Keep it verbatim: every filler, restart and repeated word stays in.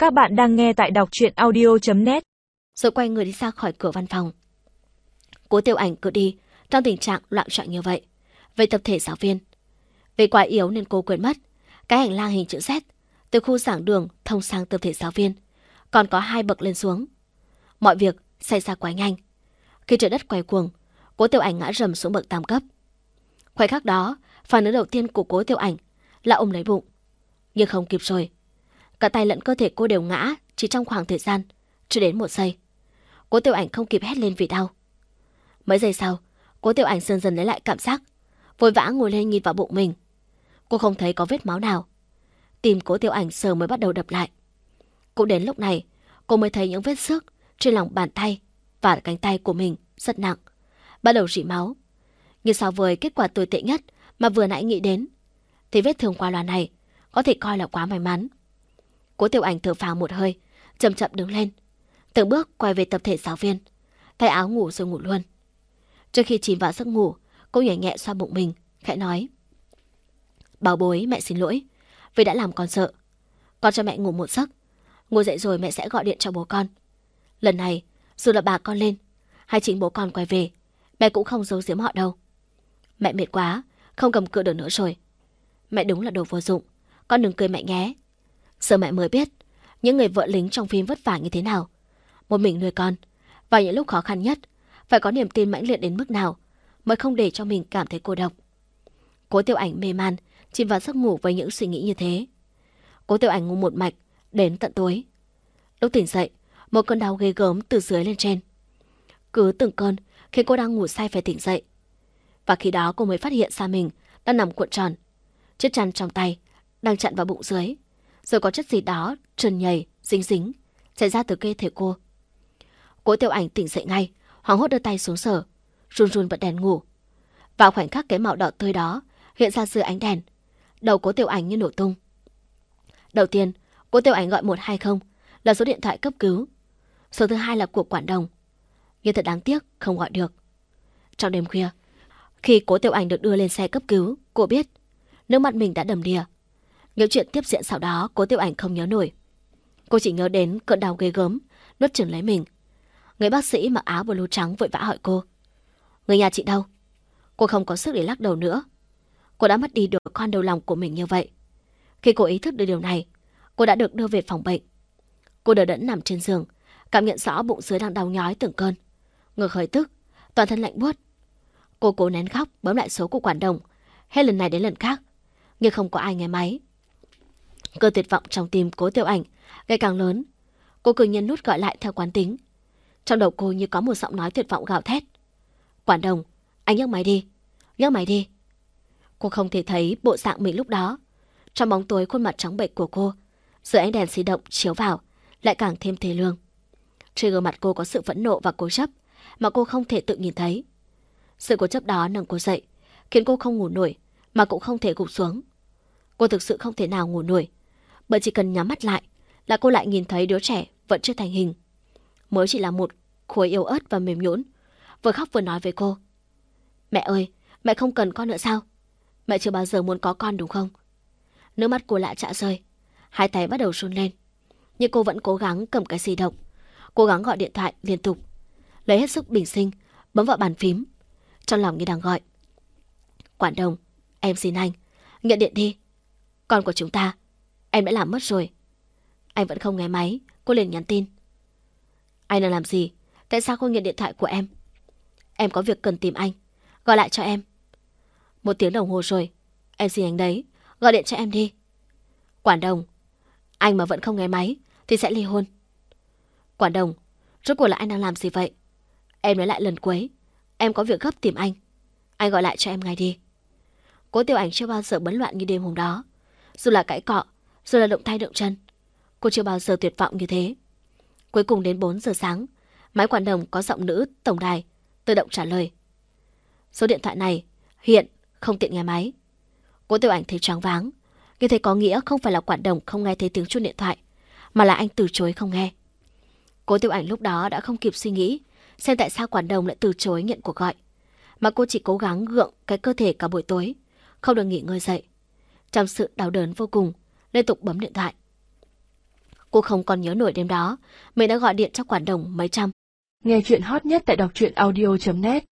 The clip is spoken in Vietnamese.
Các bạn đang nghe tại đọc truyện audio chấm net. Rồi quay người đi ra khỏi cửa văn phòng. Cố Tiểu Ảnh cứ đi trong tình trạng loạn choạng như vậy. Về tập thể giáo viên, vì quá yếu nên cô quên mất cái hành lang hình chữ Z từ khu giảng đường thông sang tập thể giáo viên còn có hai bậc lên xuống. Mọi việc xảy ra quá nhanh. Khi trời đất quay cuồng, Cố Tiểu Ảnh ngã rầm xuống bậc tam cấp. Khoảnh khắc đó, phản ứng đầu tiên của Cố Tiểu Ảnh là ôm lấy bụng. Nhưng không kịp rồi. Cả tay lẫn cơ thể cô đều ngã chỉ trong khoảng thời gian chưa đến một giây. Cố Tiểu Ảnh không kịp hét lên vì đau. Mấy giây sau, Cố Tiểu Ảnh dần dần lấy lại cảm giác, vội vã ngồi lên nhìn vào bụng mình. Cô không thấy có vết máu nào. Tim Cố Tiểu Ảnh giờ mới bắt đầu đập lại. Cũng đến lúc này, cô mới thấy những vết xước trên lòng bàn tay và cánh tay của mình rất nặng, bắt đầu rỉ máu. Nhưng so với kết quả tồi tệ nhất mà vừa nãy nghĩ đến, thì vết thương qua loa này có thể coi là quá may mắn. Cố Tiểu Ảnh thở phào một hơi, chậm chậm đứng lên, từng bước quay về tập thể giáo viên, thay áo ngủ rồi ngủ luôn. Trước khi chìm vào giấc ngủ, cô nhẹ nhẹ xoa bụng mình, khẽ nói: "Bảo bối, mẹ xin lỗi vì đã làm con sợ. Con cho mẹ ngủ một giấc, ngủ dậy rồi mẹ sẽ gọi điện cho bố con. Lần này, dù là bà con lên hay chính bố con quay về, mẹ cũng không giấu giếm họ đâu. Mẹ mệt quá, không cầm cự được nữa rồi. Mẹ đúng là đồ vô dụng, con đừng cười mẹ nhé. Giờ mẹ mới biết những người vợ lính trong phim vất vả như thế nào. Một mình nuôi con, vào những lúc khó khăn nhất, phải có niềm tin mãnh liệt đến mức nào mới không để cho mình cảm thấy cô độc." Cố Tiểu Ảnh mê man, chìm vào giấc ngủ với những suy nghĩ như thế. Cố Tiểu Ảnh ngủ một mạch đến tận tối. Lúc tỉnh dậy, một cơn đau ghê gớm từ dưới lên trên. Cứ từng cơn khi cô đang ngủ say phải tỉnh dậy. Và khi đó cô mới phát hiện ra mình đang nằm cuộn tròn, chiếc chăn trong tay đang chặn vào bụng dưới, rồi có chất gì đó trơn nhầy, dính dính chảy ra từ cơ thể cô. Cố Tiểu Ảnh tỉnh dậy ngay, hoảng hốt đưa tay xuống sờ, run run bật đèn ngủ. Vào khoảnh khắc cái màu đỏ tươi đó hiện ra dưới ánh đèn, đầu Cố Tiểu Ảnh như nổ tung. Đầu tiên, Cố Tiểu Ảnh gọi một hai không là số điện thoại cấp cứu. Số thứ hai là của Quản Đồng. Nhưng thật đáng tiếc không gọi được. Trong đêm khuya, khi Cố Tiểu Ảnh được đưa lên xe cấp cứu, cô biết nước mắt mình đã đầm đìa. Những chuyện tiếp diễn sau đó Cố Tiểu Ảnh không nhớ nổi. Cô chỉ nhớ đến cơn đau ghê gớm nuốt chửng lấy mình. Người bác sĩ mặc áo blue trắng vội vã hỏi cô: "Người nhà chị đâu?" Cô không có sức để lắc đầu nữa. Cô đã mất đi đứa con đầu lòng của mình như vậy. Khi cô ý thức được điều này, cô đã được đưa về phòng bệnh. Cô đờ đẫn nằm trên giường, cảm nhận rõ bụng dưới đang đau nhói từng cơn, ngực hơi tức, toàn thân lạnh buốt. Cô cố nén khóc, bấm lại số của Quản Đồng hết lần này đến lần khác, nhưng không có ai nghe máy. Cơn tuyệt vọng trong tim Cố Tiểu Ảnh ngày càng lớn. Cô cứ nhấn nút gọi lại theo quán tính. Trong đầu cô như có một giọng nói tuyệt vọng gào thét: "Quản Đồng, anh nhấc máy đi, nhấc máy đi." Cô không thể thấy bộ dạng mình lúc đó. Trong bóng tối, khuôn mặt trắng bệch của cô dưới ánh đèn di động chiếu vào lại càng thêm thê lương. Trên gương mặt cô có sự phẫn nộ và cố chấp mà cô không thể tự nhìn thấy. Sự cố chấp đó nâng cô dậy, khiến cô không ngủ nổi mà cũng không thể gục xuống. Cô thực sự không thể nào ngủ nổi, bởi chỉ cần nhắm mắt lại là cô lại nhìn thấy đứa trẻ vẫn chưa thành hình, mới chỉ là một khối yếu ớt và mềm nhũn, vừa khóc vừa nói với cô: "Mẹ ơi, mẹ không cần con nữa sao? Mẹ chưa bao giờ muốn có con đúng không?" Nước mắt cô lại chạ rơi, hai tay bắt đầu run lên, nhưng cô vẫn cố gắng cầm cái di động, cố gắng gọi điện thoại liên tục, lấy hết sức bình sinh bấm vào bàn phím, trong lòng như đang gọi: "Quản Đồng, em xin anh, nhận điện đi. Con của chúng ta, em đã làm mất rồi." Anh vẫn không nghe máy. Cô liền nhắn tin: "Anh đang làm gì? Tại sao không nhận điện thoại của em? Em có việc cần tìm anh, gọi lại cho em." "Một tiếng đồng hồ rồi, em xin anh đấy, gọi điện cho em đi." "Quản Đồng, anh mà vẫn không nghe máy thì sẽ ly hôn." "Quản Đồng, rốt cuộc là anh đang làm gì vậy? Em nói lại lần cuối, em có việc gấp tìm anh. Anh gọi lại cho em ngay đi." Cố Tiểu Ảnh chưa bao giờ bấn loạn như đêm hôm đó. Dù là cãi cọ, dù là động tay động chân, cô chưa bao giờ tuyệt vọng như thế. Cuối cùng đến bốn giờ sáng, máy Quản Đồng có giọng nữ tổng đài tự động trả lời: "Số điện thoại này hiện không tiện nghe máy." Cố Tiểu Ảnh thấy choáng váng. Như thế có nghĩa không phải là Quản Đồng không nghe thấy tiếng chuông điện thoại, mà là anh từ chối không nghe. Cố Tiểu Ảnh lúc đó đã không kịp suy nghĩ xem tại sao Quản Đồng lại từ chối nhận cuộc gọi, mà cô chỉ cố gắng gượng cái cơ thể cả buổi tối, không được nghỉ ngơi dậy. Trong sự đau đớn vô cùng, liên tục bấm điện thoại. Cô không còn nhớ nổi đêm đó mình đã gọi điện cho quản đồng mấy trăm. Nghe chuyện hot nhất tại đọc truyện audio chấm net.